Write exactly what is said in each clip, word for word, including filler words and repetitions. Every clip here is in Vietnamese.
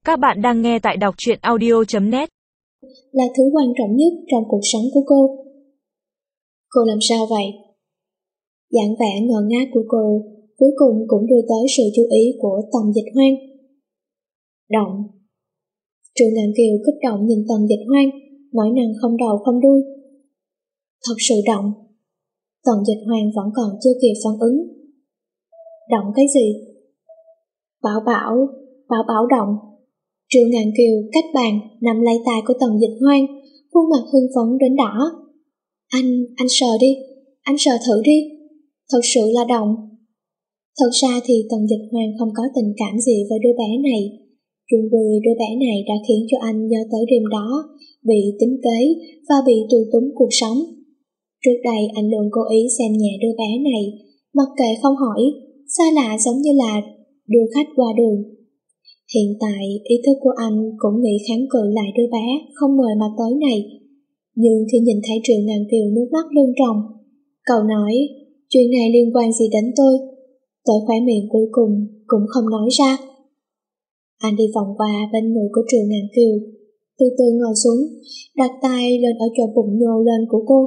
Các bạn đang nghe tại đọc truyện audio chấm net. Là thứ quan trọng nhất trong cuộc sống của cô. Cô làm sao vậy? Dáng vẻ ngờ ngác của cô cuối cùng cũng đưa tới sự chú ý của Tần Dịch Hoan. Động. Trương Ngạn Kiều kích động nhìn Tần Dịch Hoan, nói năng không đầu không đuôi. Thật sự động. Tần Dịch Hoan vẫn còn chưa kịp phản ứng. Động cái gì? Bảo bảo, bảo bảo động. Trương Ngạn Kiều cách bàn nắm lấy tay của Tần Dịch Hoan, khuôn mặt hưng phấn đến đỏ. Anh, anh sờ đi, anh sờ thử đi. Thật sự là động. Thật ra thì Tần Dịch Hoan không có tình cảm gì với đứa bé này, nhưng vì đứa bé này đã khiến cho anh nhớ tới đêm đó, bị tính kế và bị tù túng cuộc sống. Trước đây anh luôn cố ý xem nhẹ đứa bé này, mặc kệ không hỏi, xa lạ giống như là đưa khách qua đường. Hiện tại ý thức của anh cũng nghĩ kháng cự lại đứa bé không mời mà tới này, nhưng khi nhìn thấy Triệu Ngạn Kiều nước mắt lưng tròng, cậu nói chuyện này liên quan gì đến tôi, tới khóe miệng cuối cùng cũng không nói ra. Anh đi vòng qua bên người của Triệu Ngạn Kiều, từ từ ngồi xuống, đặt tay lên ở chỗ bụng nhô lên của cô.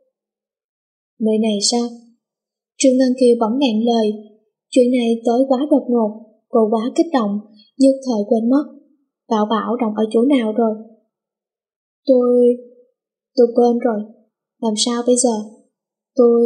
Nơi này sao? Triệu Ngạn Kiều bỗng ngẹn lời, chuyện này tới quá đột ngột, cô quá kích động, nhất thời quên mất. Bảo bảo động ở chỗ nào rồi? Tôi... tôi quên rồi, làm sao bây giờ? Tôi...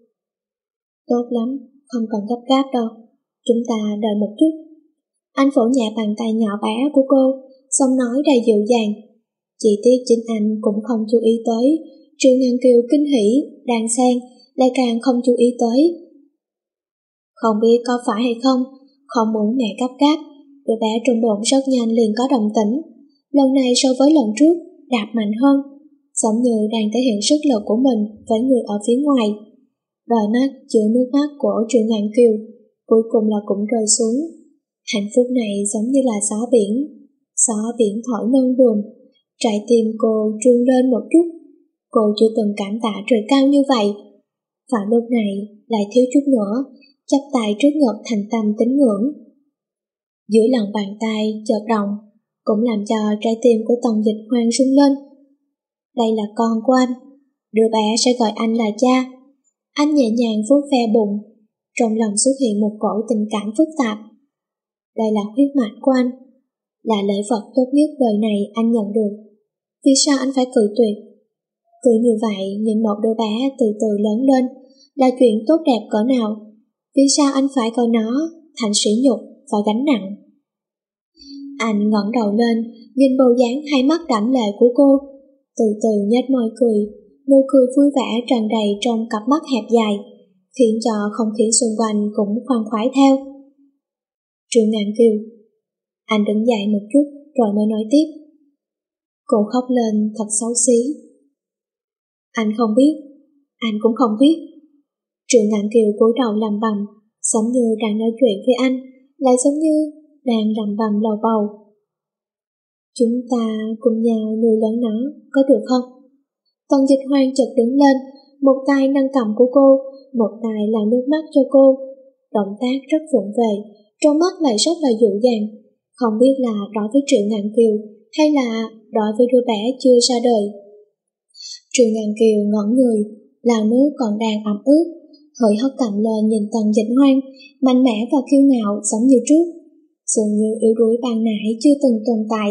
Tốt lắm, không cần gấp gáp đâu, chúng ta đợi một chút. Anh vỗ nhẹ bàn tay nhỏ bé của cô, xong nói đầy dịu dàng. Chỉ tiếc chính anh cũng không chú ý tới, Triệu Ngạn Kiều kinh hỉ, đang xen, lại càng không chú ý tới. Không biết có phải hay không, không muốn mẹ gấp gáp, đứa bé trung bụng rất nhanh liền có đồng tĩnh. Lần này so với lần trước, đạp mạnh hơn, giống như đang thể hiện sức lực của mình với người ở phía ngoài. Đôi mắt chứa nước mắt của Triệu Ngạn Kiều cuối cùng là cũng rơi xuống. Hạnh phúc này giống như là gió biển, gió biển thổi nâng buồm, trái tim cô trương lên một chút. Cô chưa từng cảm tạ trời cao như vậy. Và lúc này lại thiếu chút nữa, chắp tay trước ngực thành tâm tín ngưỡng. Dưới lòng bàn tay chợt động, cũng làm cho trái tim của Tần Dịch Hoan rung lên. Đây là con của anh, đứa bé sẽ gọi anh là cha. Anh nhẹ nhàng vuốt ve bụng, trong lòng xuất hiện một cỗ tình cảm phức tạp. Đây là huyết mạch của anh, là lễ vật tốt nhất đời này anh nhận được. Vì sao anh phải cự tuyệt? Cứ như vậy nhìn một đứa bé từ từ lớn lên là chuyện tốt đẹp cỡ nào? Vì sao anh phải coi nó thành sỉ nhục và gánh nặng? Anh ngẩng đầu lên, nhìn bộ dáng hai mắt đẫm lệ của cô, từ từ nhếch môi cười, nụ cười vui vẻ tràn đầy trong cặp mắt hẹp dài, khiến cho không khí xung quanh cũng khoan khoái theo. Triệu Ngạn Kiều, anh đứng dậy một chút rồi mới nói tiếp. Cô khóc lên thật xấu xí. Anh không biết, anh cũng không biết. Triệu Ngạn Kiều cúi đầu lẩm bẩm, giống như đang nói chuyện với anh, lại giống như đang lẩm bẩm lầu bầu. Chúng ta cùng nhau nuôi lớn nó, có được không? Tần Dịch Hoan chợt đứng lên, một tay nâng cằm của cô, một tay lau nước mắt cho cô. Động tác rất vụng về, trong mắt lại rất là dịu dàng, không biết là đối với Triệu Ngạn Kiều hay là đối với đứa bé chưa ra đời. Triệu Ngạn Kiều ngẩn người, lau nước còn đang ẩm ướt, hơi hất cằm lên nhìn Tần Dịch Hoan, mạnh mẽ và kiêu ngạo giống như trước, dường như yếu đuối ban nãy chưa từng tồn tại.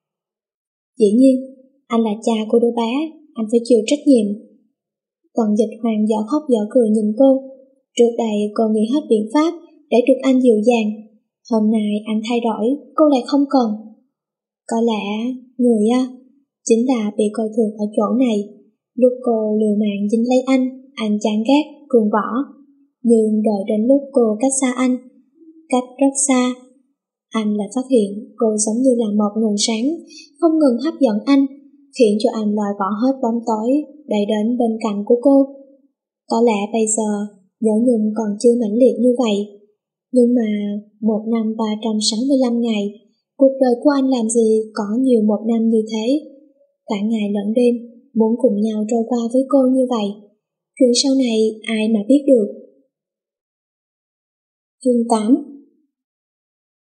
Dĩ nhiên, anh là cha của đứa bé, anh phải chịu trách nhiệm. Tần Dịch Hoan dở khóc dở cười nhìn cô. Trước đây cô nghĩ hết biện pháp để được anh dịu dàng, hôm nay anh thay đổi, cô lại không cần. Có lẽ người á chính là bị coi thường ở chỗ này. Lúc cô liều mạng dính lấy anh, anh chán ghét, ruồng bỏ. Nhưng đợi đến lúc cô cách xa anh, cách rất xa, anh lại phát hiện cô giống như là một nguồn sáng, không ngừng hấp dẫn anh, khiến cho anh loại bỏ hết bóng tối đẩy đến bên cạnh của cô. Có lẽ bây giờ nhớ nhung còn chưa mãnh liệt như vậy, nhưng mà một năm ba trăm sáu mươi lăm ngày, cuộc đời của anh làm gì có nhiều một năm như thế. Cả ngày lẫn đêm muốn cùng nhau trôi qua với cô như vậy, chuyện sau này ai mà biết được. Chương tám.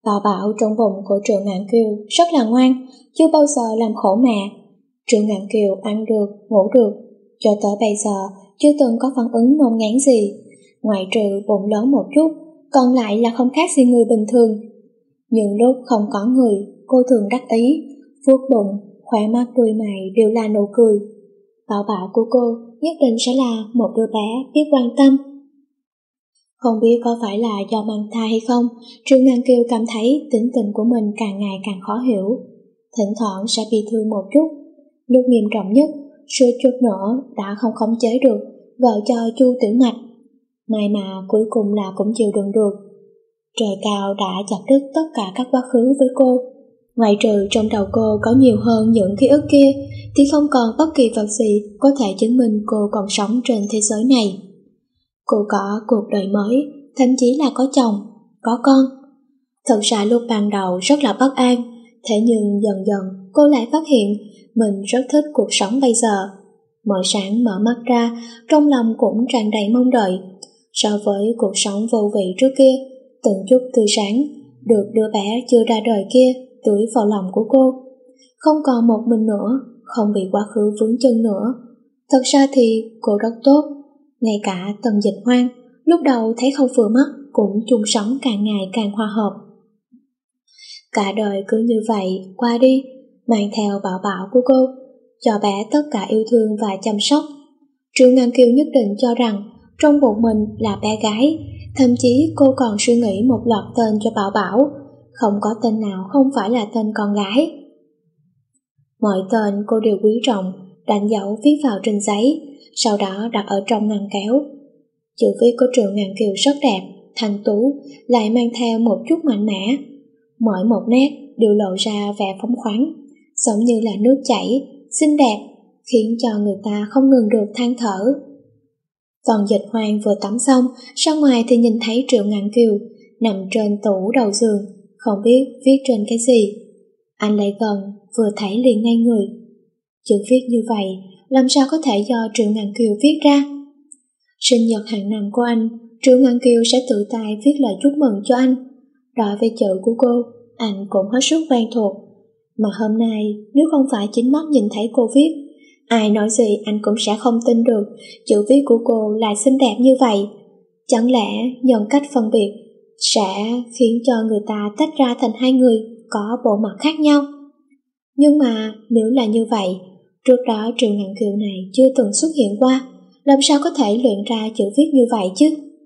Bảo Bảo trong bụng của Triệu Ngạn Kiều rất là ngoan, chưa bao giờ làm khổ mẹ. Triệu Ngạn Kiều ăn được, ngủ được, cho tới bây giờ chưa từng có phản ứng nôn ngán gì, ngoại trừ bụng lớn một chút, còn lại là không khác gì người bình thường. Nhưng lúc không có người, cô thường đắc ý, vuốt bụng, khóe mắt đuôi mày đều là nụ cười. Bảo Bảo của cô nhất định sẽ là một đứa bé biết quan tâm. Không biết có phải là do mang thai hay không, Triệu Ngạn Kiều cảm thấy tính tình của mình càng ngày càng khó hiểu, thỉnh thoảng sẽ bị thương một chút. Lúc nghiêm trọng nhất, suýt chút nữa đã không khống chế được, vợ cho Chu Tiểu Mạch. May mà cuối cùng là cũng chịu đựng được. Trời cao đã chặt đứt tất cả các quá khứ với cô. Ngoại trừ trong đầu cô có nhiều hơn những ký ức kia, thì không còn bất kỳ vật gì có thể chứng minh cô còn sống trên thế giới này. Cô có cuộc đời mới, thậm chí là có chồng, có con. Thật ra lúc ban đầu rất là bất an, thế nhưng dần dần cô lại phát hiện mình rất thích cuộc sống bây giờ. Mỗi sáng mở mắt ra, trong lòng cũng tràn đầy mong đợi. So với cuộc sống vô vị trước kia, từng chút tươi sáng được đứa bé chưa ra đời kia tưới vào lòng của cô. Không còn một mình nữa, không bị quá khứ vướng chân nữa. Thật ra thì cô rất tốt. Ngay cả Tần Dịch Hoang lúc đầu thấy không vừa mắt cũng chung sống càng ngày càng hòa hợp. Cả đời cứ như vậy qua đi, mang theo Bảo Bảo của cô, cho bé tất cả yêu thương và chăm sóc. Triệu Ngạn Kiều nhất định cho rằng trong bụng mình là bé gái, thậm chí cô còn suy nghĩ một loạt tên cho Bảo Bảo, không có tên nào không phải là tên con gái. Mọi tên cô đều quý trọng, đánh dấu viết vào trên giấy, sau đó đặt ở trong ngăn kéo. Chữ viết của Triệu Ngạn Kiều rất đẹp, thanh tú, lại mang theo một chút mạnh mẽ. Mỗi một nét đều lộ ra vẻ phóng khoáng, giống như là nước chảy, xinh đẹp, khiến cho người ta không ngừng được than thở. Tần Dịch Hoang vừa tắm xong, ra ngoài thì nhìn thấy Triệu Ngạn Kiều nằm trên tủ đầu giường, không biết viết trên cái gì. Anh lại gần, vừa thấy liền ngay người. Chữ viết như vậy, làm sao có thể do Triệu Ngạn Kiều viết ra? Sinh nhật hàng năm của anh, Triệu Ngạn Kiều sẽ tự tay viết lời chúc mừng cho anh. Đối với chữ của cô, anh cũng hết sức quen thuộc. Mà hôm nay, nếu không phải chính mắt nhìn thấy cô viết, ai nói gì anh cũng sẽ không tin được chữ viết của cô lại xinh đẹp như vậy. Chẳng lẽ nhân cách phân biệt sẽ khiến cho người ta tách ra thành hai người có bộ mặt khác nhau? Nhưng mà nếu là như vậy, trước đó Triệu Ngạn Kiều này chưa từng xuất hiện qua, làm sao có thể luyện ra chữ viết như vậy chứ?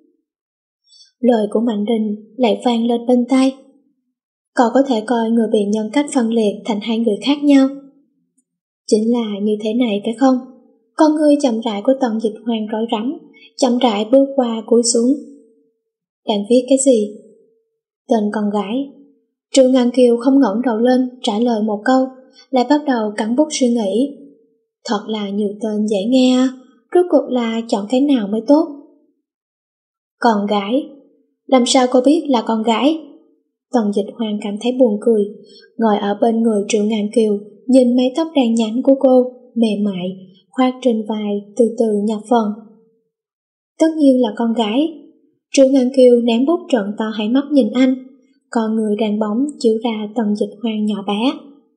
Lời của Mạnh Đình lại vang lên bên tai. Cậu có thể coi người bị nhân cách phân liệt thành hai người khác nhau. Chính là như thế này phải không? Con người chậm rãi của Tần Dịch Hoang rối rắm, chậm rãi bước qua cúi xuống. Đang viết cái gì? Tên con gái. Triệu Ngạn Kiều không ngẩng đầu lên trả lời một câu, lại bắt đầu cắn bút suy nghĩ. Thật là nhiều tên dễ nghe à, rốt cuộc là chọn cái nào mới tốt? Con gái. Làm sao cô biết là con gái? Tần Dịch Hoang cảm thấy buồn cười, ngồi ở bên người Triệu Ngạn Kiều, nhìn mái tóc đen nhánh của cô, mềm mại, khoác trên vai, từ từ nhập phần. Tất nhiên là con gái. Triệu Ngạn Kiều ném bút trợn to hai mắt nhìn anh, con người đàn bóng chiếu ra Tần Dịch Hoang nhỏ bé.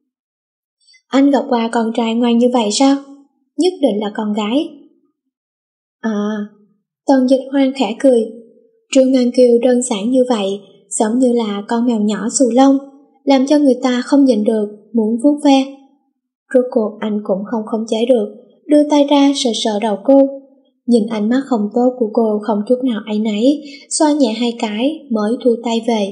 Anh gặp qua con trai ngoan như vậy sao? Nhất định là con gái. À, Tần Dịch Hoang khẽ cười. Triệu Ngạn Kiều đơn giản như vậy, giống như là con mèo nhỏ xù lông, làm cho người ta không nhìn được, muốn vuốt ve. Rốt cuộc anh cũng không khống chế được, đưa tay ra sờ sờ đầu cô. Nhìn ánh mắt không tốt của cô không chút nào áy náy, xoa nhẹ hai cái mới thu tay về.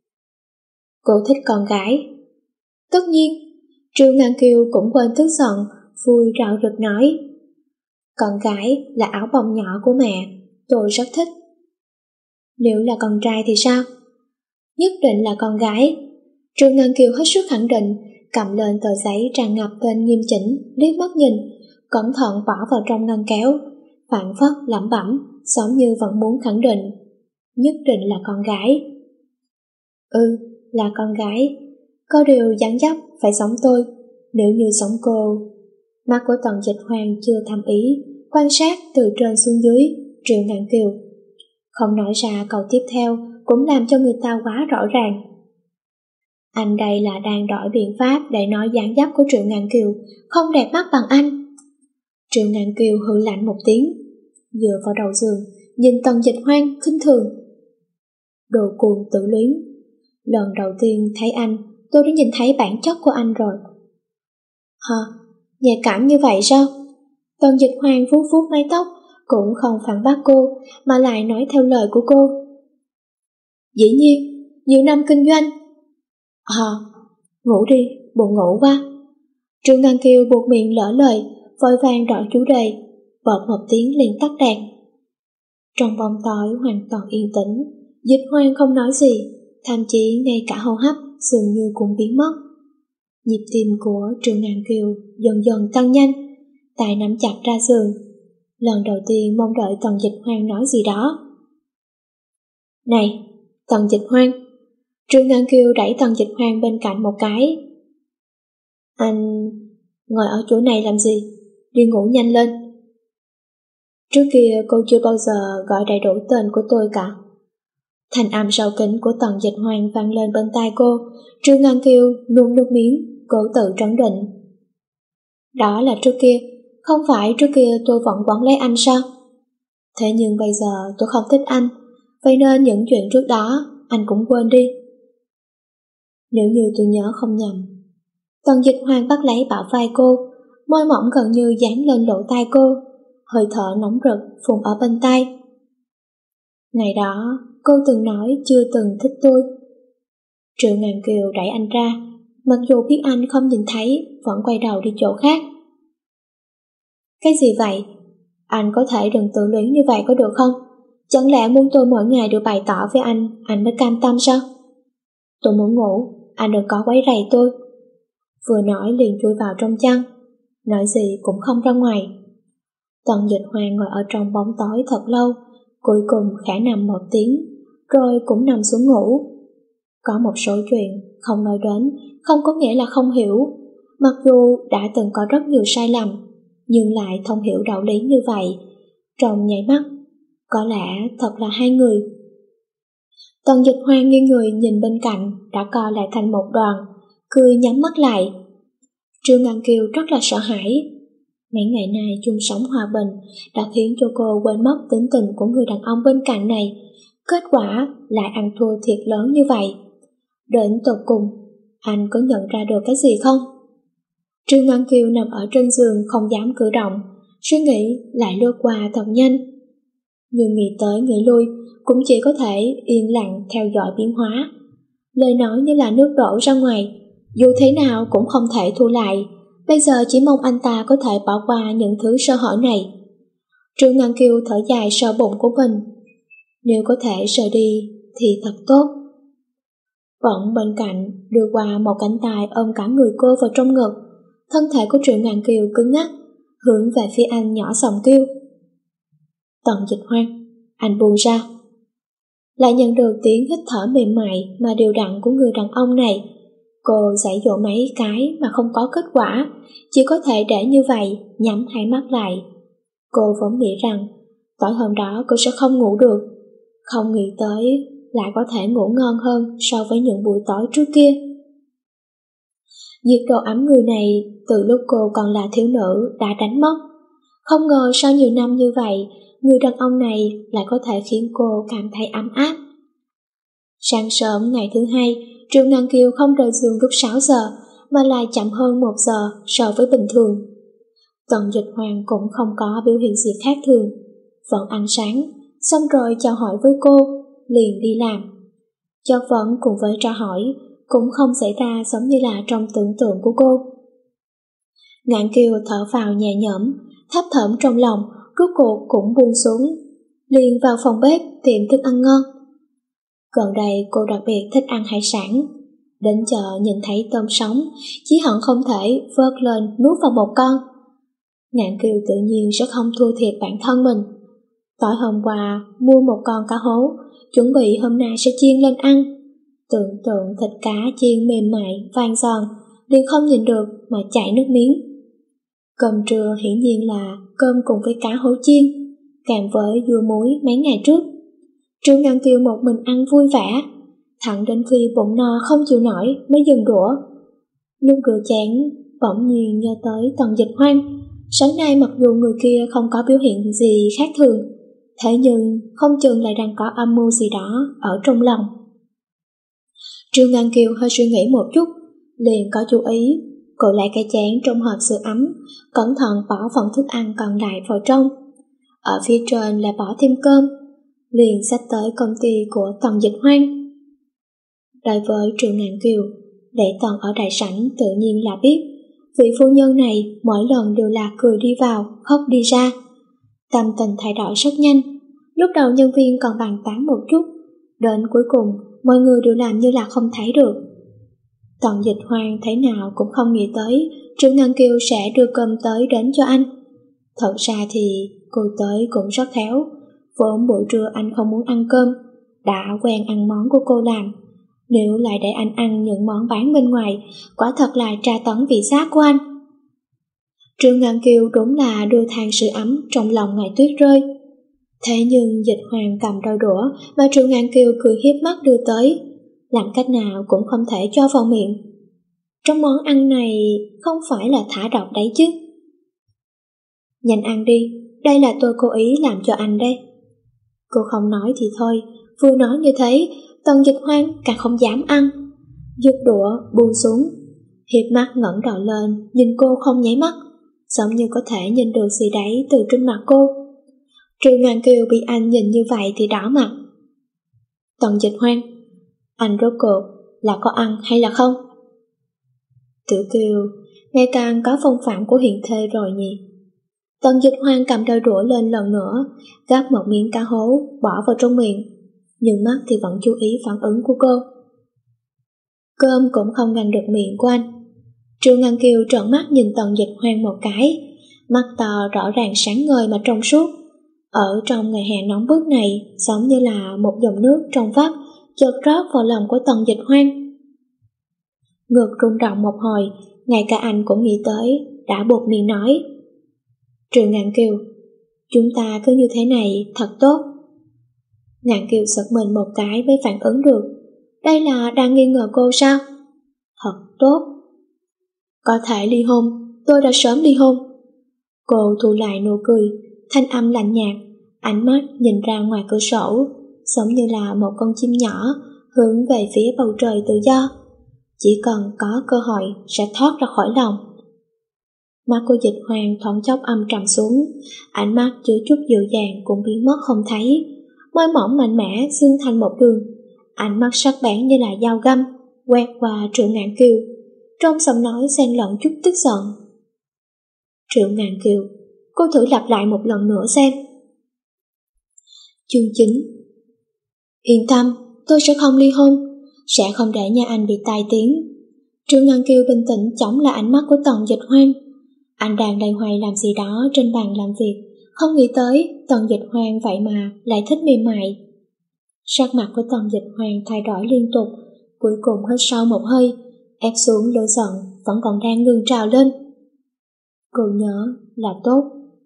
Cô thích con gái. Tất nhiên. Triệu Ngạn Kiều cũng quên tức giận, vui rạo rực nói. Con gái là áo bông nhỏ của mẹ, tôi rất thích. Nếu là con trai thì sao? Nhất định là con gái. Triệu Ngạn Kiều hết sức khẳng định, cầm lên tờ giấy tràn ngập tên nghiêm chỉnh, liếc mắt nhìn, cẩn thận bỏ vào trong ngăn kéo, phảng phất lẩm bẩm, giống như vẫn muốn khẳng định. Nhất định là con gái. Ừ, là con gái. Có điều dáng dấp phải giống tôi. Nếu như giống cô. Mắt của Tần Dịch Hoang chưa thầm ý, quan sát từ trên xuống dưới Triệu Ngạn Kiều. Không nói ra câu tiếp theo cũng làm cho người ta quá rõ ràng. Anh đây là đang đổi biện pháp để nói dáng dấp của Triệu Ngạn Kiều không đẹp mắt bằng anh. Triệu Ngạn Kiều hừ lạnh một tiếng, dựa vào đầu giường, nhìn Tần Dịch Hoang khinh thường. Đồ cuồng tự luyến, lần đầu tiên thấy anh, tôi đã nhìn thấy bản chất của anh rồi. Hả? Nhạy cảm như vậy sao? Tần Dịch Hoang vuốt vuốt mái tóc, cũng không phản bác cô, mà lại nói theo lời của cô. Dĩ nhiên, nhiều năm kinh doanh. Ờ, ngủ đi, buồn ngủ quá. Triệu Ngạn Kiều buộc miệng lỡ lời, vội vàng đổi chủ đề, bọt một tiếng liền tắt đèn. Trong bóng tối hoàn toàn yên tĩnh, Dịch Hoang không nói gì, thậm chí ngay cả hô hấp dường như cũng biến mất. Nhịp tim của Triệu Ngạn Kiều dần dần tăng nhanh, tay nắm chặt ra giường. Lần đầu tiên mong đợi Tần Dịch Hoang nói gì đó. Này, Tần Dịch Hoang. Triệu Ngạn Kiều đẩy Tần Dịch Hoang bên cạnh một cái. Anh ngồi ở chỗ này làm gì? Đi ngủ nhanh lên. Trước kia cô chưa bao giờ gọi đầy đủ tên của tôi cả. Thanh âm sâu kín của Tần Dịch Hoang vang lên bên tai cô. Triệu Ngạn Kiều nuốt nước miếng, cố tự trấn định. Đó là trước kia, không phải trước kia tôi vẫn quấn lấy anh sao? Thế nhưng bây giờ tôi không thích anh, vậy nên những chuyện trước đó anh cũng quên đi. Nếu như tôi nhớ không nhầm. Tần Dịch Hoang bắt lấy bả vai cô, môi mỏng gần như dán lên lỗ tai cô, hơi thở nóng rực phun ở bên tai. Ngày đó, cô từng nói chưa từng thích tôi. Triệu Ngạn Kiều đẩy anh ra, mặc dù biết anh không nhìn thấy, vẫn quay đầu đi chỗ khác. Cái gì vậy? Anh có thể đừng tự luyến như vậy có được không? Chẳng lẽ muốn tôi mỗi ngày được bày tỏ với anh, anh mới cam tâm sao? Tôi muốn ngủ, anh đừng có quấy rầy tôi. Vừa nói liền chui vào trong chăn, nói gì cũng không ra ngoài. Tần Dịch Hoang ngồi ở trong bóng tối thật lâu, cuối cùng khẽ nằm một tiếng, rồi cũng nằm xuống ngủ. Có một số chuyện không nói đến, không có nghĩa là không hiểu. Mặc dù đã từng có rất nhiều sai lầm, nhưng lại thông hiểu đạo lý như vậy. Trong nháy mắt, có lẽ thật là hai người. Tần Dịch Hoang nghiêng người nhìn bên cạnh, đã co lại thành một đoàn, cười nhắm mắt lại. Triệu Ngạn Kiều rất là sợ hãi. Mấy ngày nay chung sống hòa bình đã khiến cho cô quên mất tính tình của người đàn ông bên cạnh này. Kết quả lại ăn thua thiệt lớn như vậy. Đến tột cùng, anh có nhận ra được cái gì không? Triệu Ngạn Kiều nằm ở trên giường không dám cử động, suy nghĩ lại lướt qua thật nhanh. Nhưng nghĩ tới nghĩ lui, cũng chỉ có thể yên lặng theo dõi biến hóa. Lời nói như là nước đổ ra ngoài, dù thế nào cũng không thể thu lại. Bây giờ chỉ mong anh ta có thể bỏ qua những thứ sơ hở này. Triệu Ngạn Kiều thở dài sờ bụng của mình. Nếu có thể rời đi thì thật tốt. Vẫn bên cạnh đưa qua một cánh tay ôm cả người cô vào trong ngực. Thân thể của Triệu Ngạn Kiều cứng ngắc, hướng về phía anh nhỏ giọng kêu. Tần Dịch Hoang, anh buông ra. Lại nhận được tiếng hít thở mềm mại mà đều đặn của người đàn ông này. Cô giãy giụa mấy cái mà không có kết quả, chỉ có thể để như vậy, nhắm hai mắt lại. Cô vốn nghĩ rằng tối hôm đó cô sẽ không ngủ được, không nghĩ tới lại có thể ngủ ngon hơn so với những buổi tối trước kia. Nhiệt độ ấm người này từ lúc cô còn là thiếu nữ đã đánh mất. Không ngờ sau nhiều năm như vậy, người đàn ông này lại có thể khiến cô cảm thấy ấm áp. Sáng sớm ngày thứ hai, Triệu Ngạn Kiều không rời giường lúc sáu giờ, mà lại chậm hơn một giờ so với bình thường. Tần Dịch Hoang cũng không có biểu hiện gì khác thường, vẫn ăn sáng, xong rồi chào hỏi với cô, liền đi làm. Chất vấn cùng với tra hỏi cũng không xảy ra giống như là trong tưởng tượng của cô. Ngạn Kiều thở vào nhẹ nhõm, thấp thỏm trong lòng, rốt cuộc cũng buông xuống, liền vào phòng bếp tìm thức ăn ngon. Gần đây cô đặc biệt thích ăn hải sản, đến chợ nhìn thấy tôm sống, chỉ hận không thể vớt lên nuốt vào một con. Ngạn Kiều tự nhiên sẽ không thua thiệt bản thân mình. Tối hôm qua mua một con cá hố, chuẩn bị hôm nay sẽ chiên lên ăn. Tưởng tượng thịt cá chiên mềm mại, vàng giòn, liền không nhìn được mà chảy nước miếng. Cơm trưa hiển nhiên là cơm cùng với cá hố chiên, kèm với dưa muối mấy ngày trước. Triệu Ngạn Kiều một mình ăn vui vẻ, thẳng đến khi bụng no không chịu nổi mới dừng đũa. Lúc rửa chén, bỗng nhiên nhớ tới Tần Dịch Hoang. Sáng nay mặc dù người kia không có biểu hiện gì khác thường, thế nhưng không chừng lại đang có âm mưu gì đó ở trong lòng. Trương Ngân Kiều hơi suy nghĩ một chút, liền có chú ý. Cô lại cái chén trong hộp sữa ấm, cẩn thận bỏ phần thức ăn còn lại vào trong. Ở phía trên là bỏ thêm cơm, liền xách tới công ty của Tần Dịch Hoang. Đối với Trương Ngân Kiều, Lệ Tần ở đại sảnh tự nhiên là biết, vị phu nhân này mỗi lần đều là cười đi vào, khóc đi ra. Tâm tình thay đổi rất nhanh, lúc đầu nhân viên còn bàn tán một chút, đến cuối cùng mọi người đều làm như là không thấy được. Tần Dịch Hoang thế nào cũng không nghĩ tới Trương Ngân Kiều sẽ đưa cơm tới đến cho anh. Thật ra thì cô tới cũng rất khéo, vốn buổi trưa anh không muốn ăn cơm, đã quen ăn món của cô làm. Nếu lại để anh ăn những món bán bên ngoài, quả thật là tra tấn vị giác của anh. Trương Ngân Kiều đúng là đưa than sưởi ấm trong lòng ngày tuyết rơi. Thế nhưng Dịch Hoàng cầm đôi đũa mà Trương Ngân Kiều cười hiếp mắt đưa tới, làm cách nào cũng không thể cho vào miệng. Trong món ăn này không phải là thả độc đấy chứ. Nhanh ăn đi, đây là tôi cố ý làm cho anh đây. Cô không nói thì thôi, vừa nói như thế, Tần Dịch Hoang càng không dám ăn. Giật đũa buông xuống, hiếp mắt ngẩng đầu lên, nhìn cô không nháy mắt, giống như có thể nhìn được gì đấy từ trên mặt cô. Trương Ngân Kiều bị anh nhìn như vậy thì đỏ mặt. Tần Dịch Hoang, anh rốt cuộc là có ăn hay là không? Tiểu Kiều ngày càng có phong phạm của hiền thê rồi nhỉ. Tần Dịch Hoang cầm đôi đũa lên lần nữa, gắp một miếng cá hố bỏ vào trong miệng, nhưng mắt thì vẫn chú ý phản ứng của cô. Cơm cũng không ngăn được miệng của anh. Trương Ngân Kiều trợn mắt nhìn Tần Dịch Hoang một cái, mắt to rõ ràng sáng ngời mà trong suốt. Ở trong ngày hè nóng bức này, giống như là một dòng nước trong vắt chợt rót vào lòng của Tần Dịch Hoang. Ngực rung động một hồi, ngay cả anh cũng nghĩ tới, đã buộc miệng nói: Trương Ngân Kiều, chúng ta cứ như thế này thật tốt. Ngạn Kiều giật mình một cái mới phản ứng được, đây là đang nghi ngờ cô sao? Thật tốt. Có thể ly hôn, tôi đã sớm ly hôn. Cô thu lại nụ cười, thanh âm lạnh nhạt, ánh mắt nhìn ra ngoài cửa sổ, giống như là một con chim nhỏ hướng về phía bầu trời tự do. Chỉ cần có cơ hội sẽ thoát ra khỏi lòng. Mắt của Dịch Hoàng thoáng chốc âm trầm xuống, ánh mắt chứa chút dịu dàng cũng biến mất không thấy. Môi mỏng mạnh mẽ xương thành một đường, ánh mắt sắc bén như là dao găm quét qua Triệu Ngạn Kiều, trong giọng nói xen lẫn chút tức giận. Triệu Ngạn Kiều, cô thử lặp lại một lần nữa xem. Chương chín. Yên tâm, tôi sẽ không ly hôn, sẽ không để nhà anh bị tai tiếng. Triệu Ngạn Kiều bình tĩnh chống lại ánh mắt của Tần Dịch Hoang. Anh đang đầy hoài làm gì đó trên bàn làm việc, không nghĩ tới Tần Dịch Hoang vậy mà lại thích mềm mại. Sắc mặt của Tần Dịch Hoang thay đổi liên tục, cuối cùng hít sâu một hơi, ép xuống lửa giận vẫn còn đang ngừng trào lên. Cô nhớ là tốt.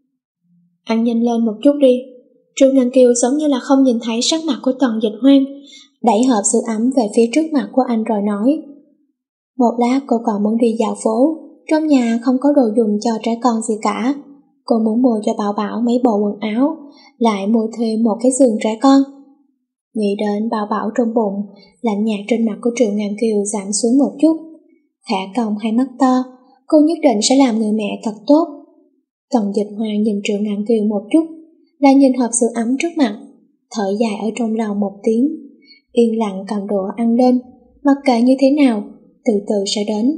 Ăn nhanh lên một chút đi. Trương Ngân Kiều giống như là không nhìn thấy sắc mặt của Tần Dịch Hoang, đẩy hộp sữa ấm về phía trước mặt của anh rồi nói: Một lát cô còn muốn đi dạo phố, trong nhà không có đồ dùng cho trẻ con gì cả. Cô muốn mua cho Bảo Bảo mấy bộ quần áo, lại mua thêm một cái giường trẻ con. Nghĩ đến Bảo Bảo trong bụng, lạnh nhạt trên mặt của Triệu Ngàn Kiều giảm xuống một chút. Khẽ cong hai mắt to, cô nhất định sẽ làm người mẹ thật tốt. Tần Dịch Hoang nhìn Triệu Ngàn Kiều một chút, lại nhìn hộp sữa ấm trước mặt, thở dài ở trong lòng một tiếng, yên lặng cầm đũa ăn lên, mặc kệ như thế nào, từ từ sẽ đến.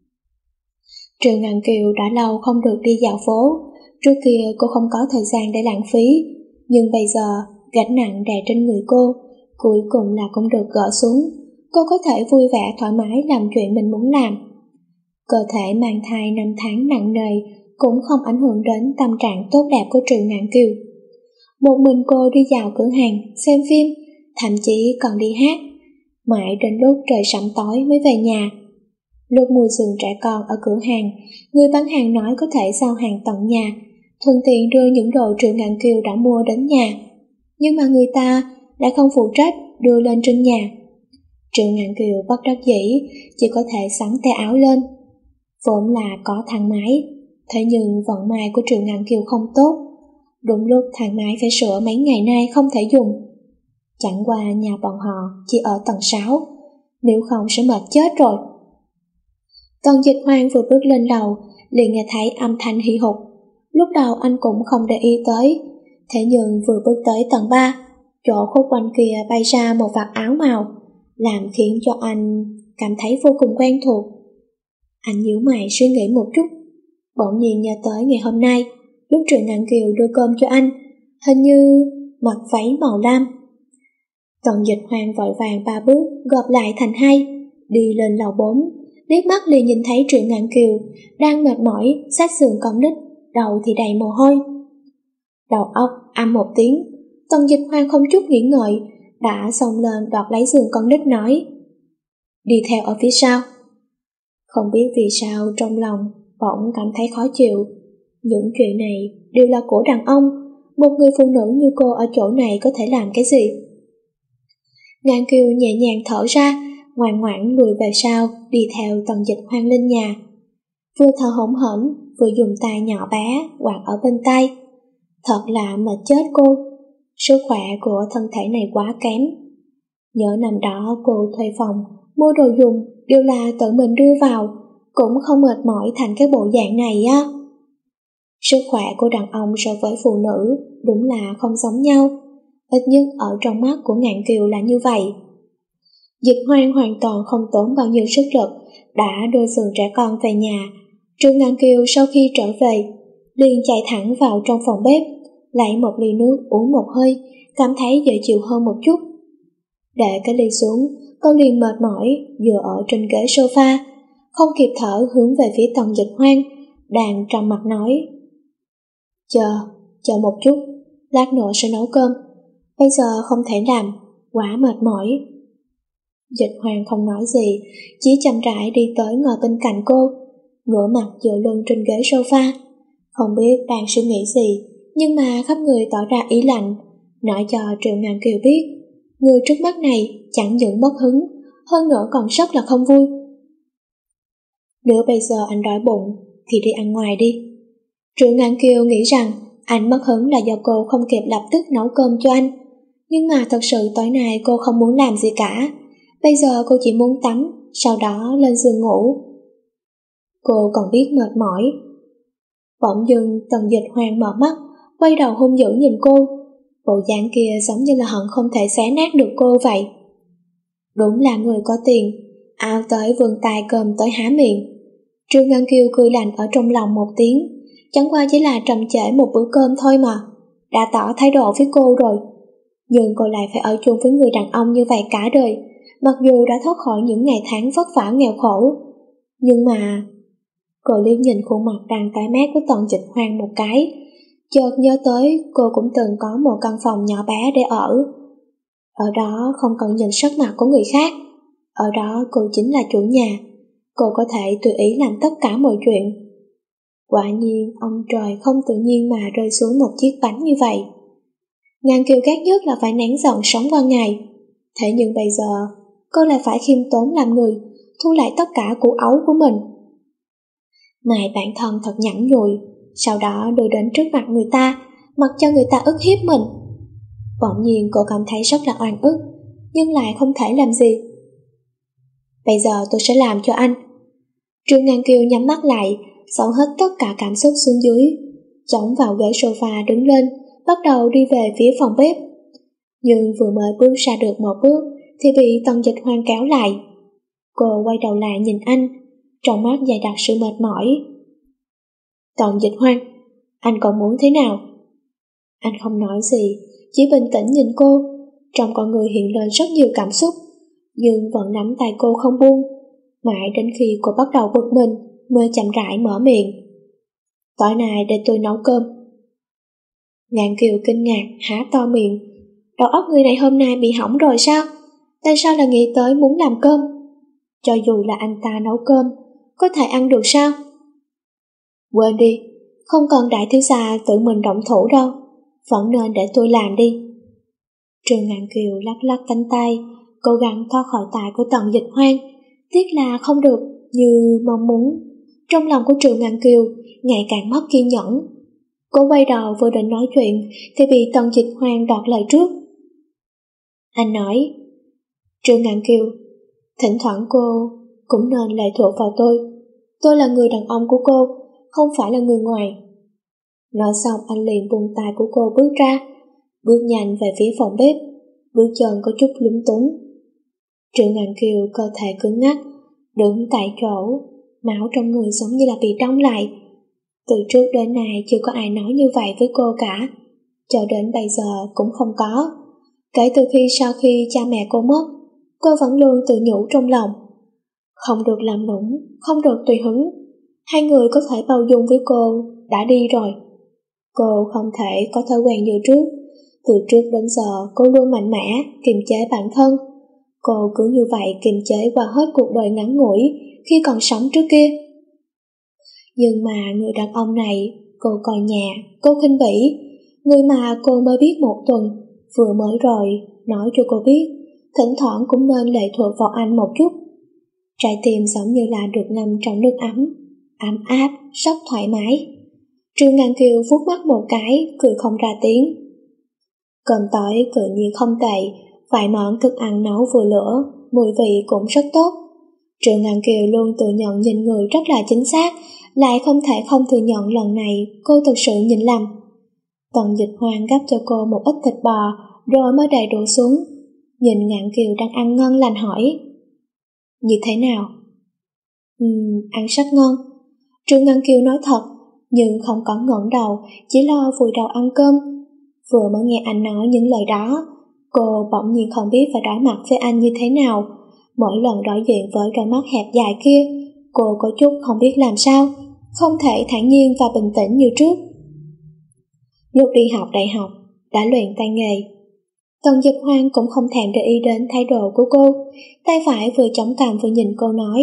Triệu Ngàn Kiều đã lâu không được đi dạo phố, trước kia cô không có thời gian để lãng phí, nhưng bây giờ gánh nặng đè trên người cô, cuối cùng là cũng được gỡ xuống, cô có thể vui vẻ thoải mái làm chuyện mình muốn làm. Cơ thể mang thai năm tháng nặng nề cũng không ảnh hưởng đến tâm trạng tốt đẹp của Triệu Ngạn Kiều. Một mình cô đi dạo cửa hàng, xem phim, thậm chí còn đi hát, mãi đến lúc trời sẩm tối mới về nhà. Lúc mua giường trẻ con ở cửa hàng, người bán hàng nói có thể giao hàng tận nhà, thuận tiện đưa những đồ Triệu Ngạn Kiều đã mua đến nhà. Nhưng mà người ta đã không phụ trách đưa lên trên nhà. Triệu Ngạn Kiều bất đắc dĩ chỉ có thể xắn tay áo lên. Vốn là có thang máy, thế nhưng vận may của Triệu Ngạn Kiều không tốt. Đúng lúc thang máy phải sửa mấy ngày nay không thể dùng. Chẳng qua nhà bọn họ chỉ ở tầng sáu, nếu không sẽ mệt chết rồi. Tần Dịch Hoang vừa bước lên lầu liền nghe thấy âm thanh hì hục. Lúc đầu anh cũng không để ý tới, thế nhưng vừa bước tới tầng ba, chỗ khúc quanh kia bay ra một vạt áo màu, làm khiến cho anh cảm thấy vô cùng quen thuộc. Anh nhíu mày suy nghĩ một chút, bỗng nhiên nhớ tới ngày hôm nay lúc Triệu Ngạn Kiều đưa cơm cho anh, hình như mặc váy màu lam. Tần Dịch Hoang vội vàng ba bước gộp lại thành hai, đi lên lầu bốn, liếc mắt liền nhìn thấy Triệu Ngạn Kiều đang mệt mỏi sát giường con nít, đầu thì đầy mồ hôi. Đầu óc ầm một tiếng, Tần Dịch Hoang không chút nghĩ ngợi đã xông lên đoạt lấy giường con nít nói: đi theo ở phía sau. Không biết vì sao trong lòng bỗng cảm thấy khó chịu. Những chuyện này đều là của đàn ông, một người phụ nữ như cô ở chỗ này có thể làm cái gì? Ngạn Kiều nhẹ nhàng thở ra, ngoan ngoãn lùi về sau, đi theo Tần Dịch Hoang lên nhà. Vừa thở hổn hển, vừa dùng tay nhỏ bé quạt ở bên tay. Thật là mệt chết cô, sức khỏe của thân thể này quá kém. Nhớ năm đó cô thuê phòng, mua đồ dùng đều là tự mình đưa vào, cũng không mệt mỏi thành cái bộ dạng này á. Sức khỏe của đàn ông so với phụ nữ đúng là không giống nhau, ít nhất ở trong mắt của Ngạn Kiều là như vậy. Dịch Hoang hoàn toàn không tốn bao nhiêu sức lực đã đưa giường trẻ con về nhà. Triệu Ngạn Kiều sau khi trở về liền chạy thẳng vào trong phòng bếp, lấy một ly nước uống một hơi, cảm thấy dễ chịu hơn một chút. Để cái ly xuống, cô liền mệt mỏi dựa ở trên ghế sofa, không kịp thở hướng về phía Tần Dịch Hoang đang trầm mặt nói: Chờ, chờ một chút, lát nữa sẽ nấu cơm, bây giờ không thể làm, quá mệt mỏi. Dịch Hoang không nói gì, chỉ chậm rãi đi tới ngồi bên cạnh cô, ngửa mặt dựa lưng trên ghế sofa, không biết đang suy nghĩ gì, nhưng mà khắp người tỏ ra ý lạnh, nói cho Triệu Ngạn Kiều biết, người trước mắt này chẳng những mất hứng, hơn nữa còn rất là không vui. Nếu bây giờ anh đói bụng thì đi ăn ngoài đi. Triệu Ngạn Kiều nghĩ rằng anh mất hứng là do cô không kịp lập tức nấu cơm cho anh, nhưng mà thật sự tối nay cô không muốn làm gì cả. Bây giờ cô chỉ muốn tắm, sau đó lên giường ngủ. Cô còn biết mệt mỏi. Bỗng dưng Tần Dịch Hoang mở mắt, quay đầu hung dữ nhìn cô. Bộ dáng kia giống như là hận không thể xé nát được cô vậy. Đúng là người có tiền, ao tới vươn tay cơm tới há miệng. Triệu Ngạn Kiều cười lạnh ở trong lòng một tiếng, chẳng qua chỉ là trầm trễ một bữa cơm thôi mà, đã tỏ thái độ với cô rồi. Nhưng cô lại phải ở chung với người đàn ông như vậy cả đời, mặc dù đã thoát khỏi những ngày tháng vất vả nghèo khổ. Nhưng mà... Cô liếc nhìn khuôn mặt đang tái mét của Tần Dịch Hoang một cái, chợt nhớ tới cô cũng từng có một căn phòng nhỏ bé để ở. Ở đó không cần nhìn sắc mặt của người khác, ở đó cô chính là chủ nhà, cô có thể tùy ý làm tất cả mọi chuyện. Quả nhiên ông trời không tự nhiên mà rơi xuống một chiếc bánh như vậy. Ngạn Kiều ghét nhất là phải nén giận sống qua ngày, thế nhưng bây giờ cô lại phải khiêm tốn làm người, thu lại tất cả của ấu của mình. Mày bản thân thật nhẫn nhụi, sau đó đưa đến trước mặt người ta, mặc cho người ta ức hiếp mình. Bỗng nhiên cô cảm thấy rất là oan ức, nhưng lại không thể làm gì. Bây giờ tôi sẽ làm cho anh. Triệu Ngạn Kiều nhắm mắt lại, xấu hết tất cả cảm xúc xuống dưới, chống vào ghế sofa đứng lên, bắt đầu đi về phía phòng bếp. Nhưng vừa mới bước ra được một bước thì bị Tần Dịch Hoang kéo lại. Cô quay đầu lại nhìn anh, trong mắt dày đặc sự mệt mỏi. Tần Dịch Hoang, anh còn muốn thế nào? Anh không nói gì, chỉ bình tĩnh nhìn cô, trong con người hiện lên rất nhiều cảm xúc, nhưng vẫn nắm tay cô không buông, mãi đến khi cô bắt đầu bực mình mới chậm rãi mở miệng. Tối nay để tôi nấu cơm. Ngạn Kiều kinh ngạc há to miệng, đầu óc người này hôm nay bị hỏng rồi sao? Tại sao lại nghĩ tới muốn làm cơm? Cho dù là anh ta nấu cơm, có thể ăn được sao? Quên đi, không cần đại thiếu gia tự mình động thủ đâu, vẫn nên để tôi làm đi. Trương Ngạn Kiều lắc lắc cánh tay, cố gắng thoát khỏi tay của Tần Dịch Hoang, tiếc là không được như mong muốn. Trong lòng của Triệu Ngạn Kiều ngày càng mất kiên nhẫn. Cô quay đầu vừa định nói chuyện thì bị Tần Dịch Hoang đoạt lời trước. Anh nói, Triệu Ngạn Kiều, thỉnh thoảng cô cũng nên lệ thuộc vào tôi. Tôi là người đàn ông của cô, không phải là người ngoài. Nói xong anh liền buông tay của cô bước ra, bước nhanh về phía phòng bếp, bước chân có chút lúng túng. Triệu Ngạn Kiều cơ thể cứng ngắc, đứng tại chỗ, máu trong người giống như là bị đông lại. Từ trước đến nay chưa có ai nói như vậy với cô cả, cho đến bây giờ cũng không có. Kể từ khi sau khi cha mẹ cô mất, cô vẫn luôn tự nhủ trong lòng, không được làm nũng, không được tùy hứng. Hai người có thể bao dung với cô đã đi rồi. Cô không thể có thói quen như trước. Từ trước đến giờ cô luôn mạnh mẽ kiềm chế bản thân. Cô cứ như vậy kiềm chế qua hết cuộc đời ngắn ngủi khi còn sống trước kia. Nhưng mà người đàn ông này cô coi nhà, cô khinh bỉ. Người mà cô mới biết một tuần, vừa mới rồi nói cho cô biết thỉnh thoảng cũng nên lệ thuộc vào anh một chút. Trái tim giống như là được ngâm trong nước ấm, ấm áp, rất thoải mái. Triệu Ngạn Kiều vuốt mắt một cái, cười không ra tiếng. Cơm tối tự nhiên không tệ, vài món thức ăn nấu vừa lửa, mùi vị cũng rất tốt. Triệu Ngạn Kiều luôn tự nhận nhìn người rất là chính xác, lại không thể không thừa nhận lần này cô thực sự nhìn lầm. Tần Dịch Hoang gắp cho cô một ít thịt bò, rồi mới đầy đổ xuống. Nhìn Ngạn Kiều đang ăn ngon lành hỏi, như thế nào? Ừm, ăn rất ngon. Triệu Ngạn Kiều nói thật, nhưng không có ngẩng đầu, chỉ lo vùi đầu ăn cơm. Vừa mới nghe anh nói những lời đó, cô bỗng nhiên không biết phải đối mặt với anh như thế nào. Mỗi lần đối diện với đôi mắt hẹp dài kia, cô có chút không biết làm sao, không thể thản nhiên và bình tĩnh như trước. Lúc đi học đại học, đã luyện tay nghề. Tần Dịch Hoang cũng không thèm để ý đến thái độ của cô, tay phải vừa chống cằm vừa nhìn cô nói.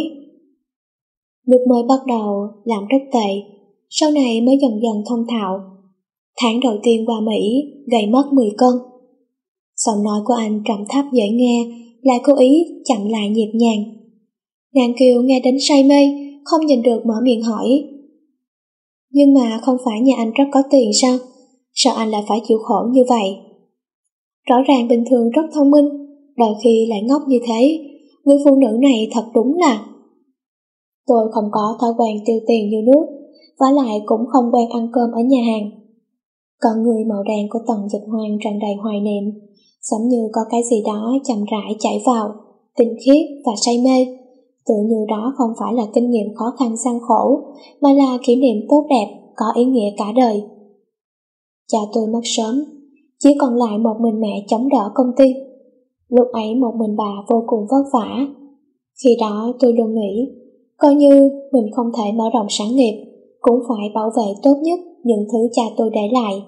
Lúc mới bắt đầu làm rất tệ, sau này mới dần dần thông thạo. Tháng đầu tiên qua Mỹ, gầy mất mười cân. Giọng nói của anh trầm thấp dễ nghe, lại cố ý chậm lại nhịp nhàng. Ngạn Kiều nghe đến say mê, không nhìn được mở miệng hỏi. Nhưng mà không phải nhà anh rất có tiền sao? Sao anh lại phải chịu khổ như vậy? Rõ ràng bình thường rất thông minh, đôi khi lại ngốc như thế. Người phụ nữ này thật đúng là... Tôi không có thói quen tiêu tiền như nước, vả lại cũng không quen ăn cơm ở nhà hàng. Con người màu đen của Tần Dịch Hoang tràn đầy hoài niệm, giống như có cái gì đó chậm rãi chảy vào, tinh khiết và say mê. Tự như đó không phải là kinh nghiệm khó khăn gian khổ, mà là kỷ niệm tốt đẹp, có ý nghĩa cả đời. Cha tôi mất sớm, chỉ còn lại một mình mẹ chống đỡ công ty. Lúc ấy một mình bà vô cùng vất vả. Khi đó tôi luôn nghĩ, coi như mình không thể mở rộng sản nghiệp, cũng phải bảo vệ tốt nhất những thứ cha tôi để lại.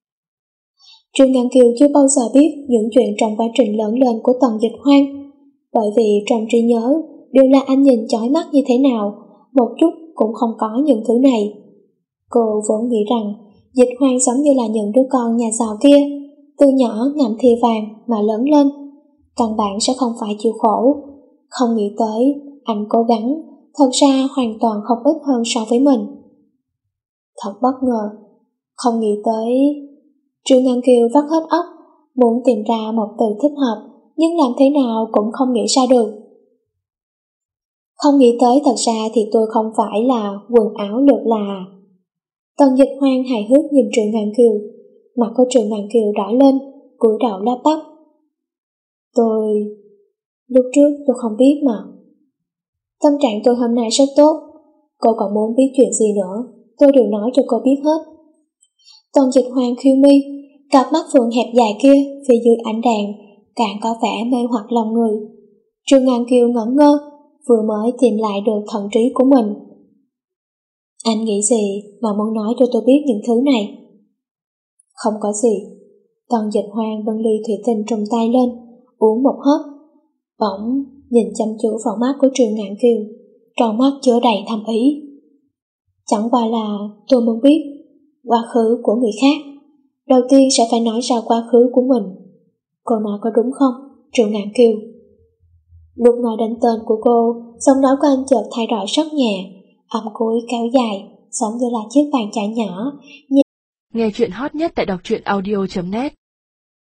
Triệu Ngạn Kiều chưa bao giờ biết những chuyện trong quá trình lớn lên của Tần Dịch Hoang, bởi vì trong trí nhớ đều là anh nhìn chói mắt như thế nào, một chút cũng không có những thứ này. Cô vốn nghĩ rằng Dịch Hoang giống như là những đứa con nhà giàu kia, từ nhỏ ngậm thìa vàng mà lớn lên, căn bản sẽ không phải chịu khổ. Không nghĩ tới anh cố gắng, thật ra hoàn toàn không ít hơn so với mình. Thật bất ngờ, không nghĩ tới. Triệu Ngạn Kiều vắt hết óc, muốn tìm ra một từ thích hợp, nhưng làm thế nào cũng không nghĩ ra được. Không nghĩ tới thật ra thì tôi không phải là quần áo lượt là. Tần Dịch Hoang hài hước nhìn Triệu Ngạn Kiều, mặt của Triệu Ngạn Kiều đỏ lên, cúi đầu lắp bắp. Tôi... lúc trước tôi không biết mà. Tâm trạng tôi hôm nay rất tốt, cô còn muốn biết chuyện gì nữa, tôi đều nói cho cô biết hết. Tần Dịch Hoang khiêu mi, cặp mắt phượng hẹp dài kia phía dưới ánh đèn càng có vẻ mê hoặc lòng người. Triệu Ngạn Kiều ngẩn ngơ, vừa mới tìm lại được thần trí của mình. Anh nghĩ gì mà muốn nói cho tôi biết những thứ này? Không có gì. Tần Dịch Hoang bưng ly thủy tinh trong tay lên, uống một hớp, bỗng nhìn chăm chú vào mắt của Triệu Ngạn Kiều, trong mắt chứa đầy thâm ý. Chẳng qua là tôi muốn biết quá khứ của người khác, đầu tiên sẽ phải nói ra quá khứ của mình. Cô nói có đúng không, Triệu Ngạn Kiều? Lúc nói đến tên của cô, giọng nói của anh chợt thay đổi rất nhẹ, âm cuối kéo dài, giống như là chiếc bàn chải nhỏ. Nghe chuyện hot nhất tại đọc truyện audio chấm net.